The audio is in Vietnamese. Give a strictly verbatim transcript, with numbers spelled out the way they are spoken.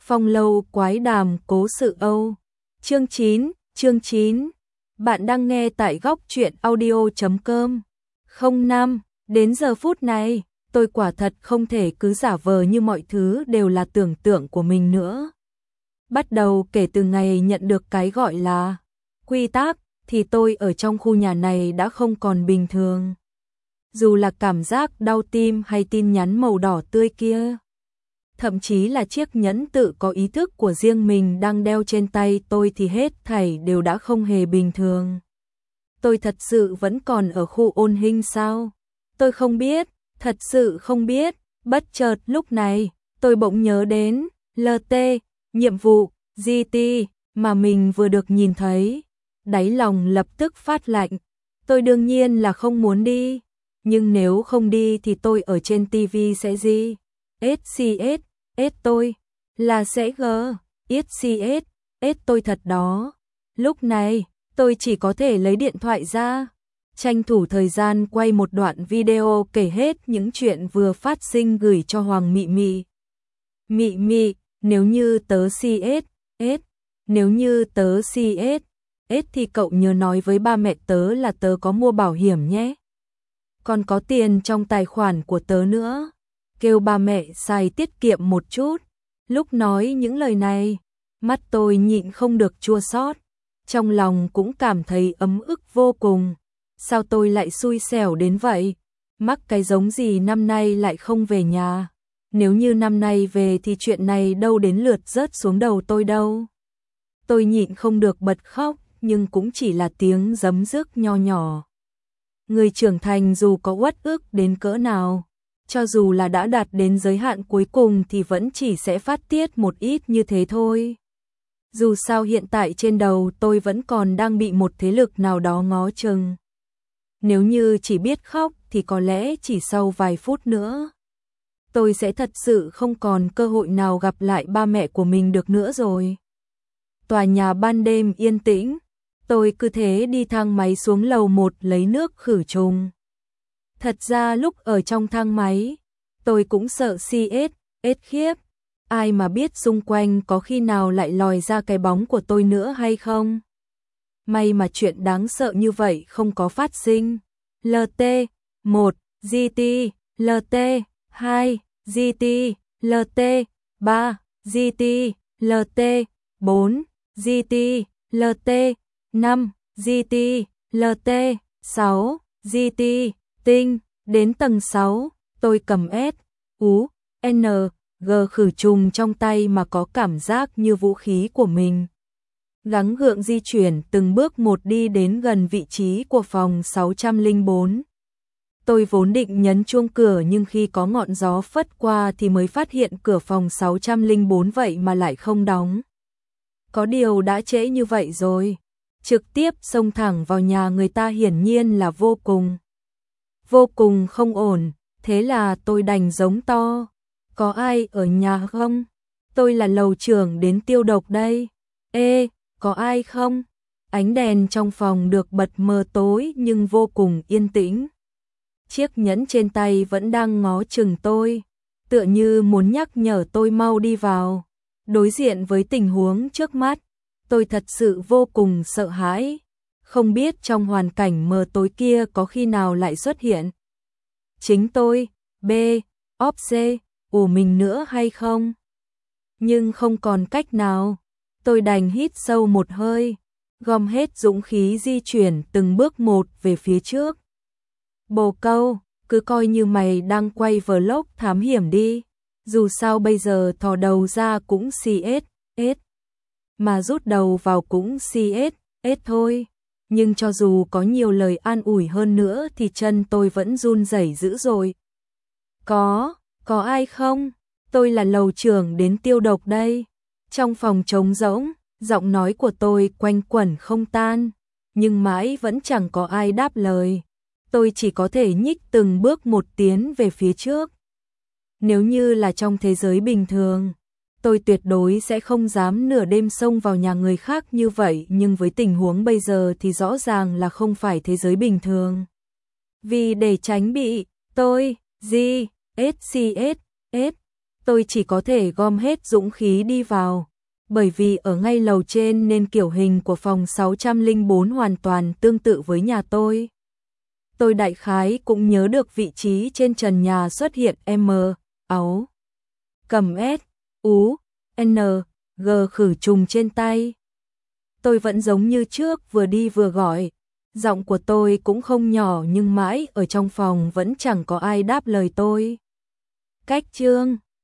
Phong lâu quái đàm cố sự Âu. Chương chín, chương chín. Bạn đang nghe tại góc truyện audio chấm com. Không năm, đến giờ phút này, tôi quả thật không thể cứ giả vờ như mọi thứ đều là tưởng tượng của mình nữa. Bắt đầu kể từ ngày nhận được cái gọi là quy tắc, thì tôi ở trong khu nhà này đã không còn bình thường. Dù là cảm giác đau tim hay tin nhắn màu đỏ tươi kia, thậm chí là chiếc nhẫn tự có ý thức của riêng mình đang đeo trên tay tôi thì hết thảy đều đã không hề bình thường. Tôi thật sự vẫn còn ở khu ôn hình sao? Tôi không biết, thật sự không biết. Bất chợt lúc này, tôi bỗng nhớ đến lờ tê, nhiệm vụ, giê tê mà mình vừa được nhìn thấy. Đáy lòng lập tức phát lạnh. Tôi đương nhiên là không muốn đi, nhưng nếu không đi thì tôi ở trên ti vi sẽ gì? ét xê ét, ét tôi, là sẽ g, ét xê ét, ét tôi thật đó. Lúc này, tôi chỉ có thể lấy điện thoại ra, tranh thủ thời gian quay một đoạn video kể hết những chuyện vừa phát sinh gửi cho Hoàng Mị Mị. Mị Mị, nếu như tớ xê ét, ét, nếu như tớ xê ét, ét thì cậu nhớ nói với ba mẹ tớ là tớ có mua bảo hiểm nhé. Còn có tiền trong tài khoản của tớ nữa. Kêu ba mẹ xài tiết kiệm một chút. Lúc nói những lời này, mắt tôi nhịn không được chua xót, trong lòng cũng cảm thấy ấm ức vô cùng. Sao tôi lại xui xẻo đến vậy? Mắc cái giống gì năm nay lại không về nhà? Nếu như năm nay về thì chuyện này đâu đến lượt rớt xuống đầu tôi đâu. Tôi nhịn không được bật khóc, nhưng cũng chỉ là tiếng giấm dứt nho nhỏ. Người trưởng thành dù có uất ức đến cỡ nào, cho dù là đã đạt đến giới hạn cuối cùng thì vẫn chỉ sẽ phát tiết một ít như thế thôi. Dù sao hiện tại trên đầu tôi vẫn còn đang bị một thế lực nào đó ngó chừng. Nếu như chỉ biết khóc thì có lẽ chỉ sau vài phút nữa, tôi sẽ thật sự không còn cơ hội nào gặp lại ba mẹ của mình được nữa rồi. Tòa nhà ban đêm yên tĩnh, tôi cứ thế đi thang máy xuống lầu một lấy nước khử trùng. Thật ra lúc ở trong thang máy, tôi cũng sợ xê ét, ét khiếp. Ai mà biết xung quanh có khi nào lại lòi ra cái bóng của tôi nữa hay không? May mà chuyện đáng sợ như vậy không có phát sinh. lờ tê một, giê tê, lờ tê hai, giê tê, lờ tê ba, giê tê, lờ tê bốn, giê tê, lờ tê năm, giê tê, lờ tê sáu, giê tê, tinh. Đến tầng sáu, tôi cầm S, U, N, G khử trùng trong tay mà có cảm giác như vũ khí của mình. Gắng gượng di chuyển từng bước một đi đến gần vị trí của phòng sáu trăm lẻ bốn. Tôi vốn định nhấn chuông cửa nhưng khi có ngọn gió phất qua thì mới phát hiện cửa phòng sáu trăm lẻ bốn vậy mà lại không đóng. Có điều đã trễ như vậy rồi, trực tiếp xông thẳng vào nhà người ta hiển nhiên là vô cùng, vô cùng không ổn, thế là tôi đành giống to. Có ai ở nhà không? Tôi là lầu trưởng đến tiêu độc đây. Ê, có ai không? Ánh đèn trong phòng được bật mờ tối nhưng vô cùng yên tĩnh. Chiếc nhẫn trên tay vẫn đang ngó chừng tôi, tựa như muốn nhắc nhở tôi mau đi vào. Đối diện với tình huống trước mắt, tôi thật sự vô cùng sợ hãi. Không biết trong hoàn cảnh mờ tối kia có khi nào lại xuất hiện chính tôi, B, óp C, ủ mình nữa hay không? Nhưng không còn cách nào, tôi đành hít sâu một hơi, gom hết dũng khí di chuyển từng bước một về phía trước. Bồ câu, cứ coi như mày đang quay vlog thám hiểm đi, dù sao bây giờ thò đầu ra cũng xê ét, ét, mà rút đầu vào cũng xê ét, ét thôi. Nhưng cho dù có nhiều lời an ủi hơn nữa thì chân tôi vẫn run rẩy dữ dội. Có, có ai không? Tôi là lầu trưởng đến tiêu độc đây. Trong phòng trống rỗng, giọng nói của tôi quanh quẩn không tan, nhưng mãi vẫn chẳng có ai đáp lời. Tôi chỉ có thể nhích từng bước một tiến về phía trước. Nếu như là trong thế giới bình thường, tôi tuyệt đối sẽ không dám nửa đêm xông vào nhà người khác như vậy, nhưng với tình huống bây giờ thì rõ ràng là không phải thế giới bình thường. Vì để tránh bị tôi, G, S C S, S, Tôi chỉ có thể gom hết dũng khí đi vào, bởi vì ở ngay lầu trên nên kiểu hình của phòng sáu trăm lẻ bốn hoàn toàn tương tự với nhà tôi. Tôi đại khái cũng nhớ được vị trí trên trần nhà xuất hiện M, áo, cầm S, U, N, G khử trùng trên tay. Tôi vẫn giống như trước vừa đi vừa gọi, giọng của tôi cũng không nhỏ nhưng mãi ở trong phòng vẫn chẳng có ai đáp lời tôi. Cách chương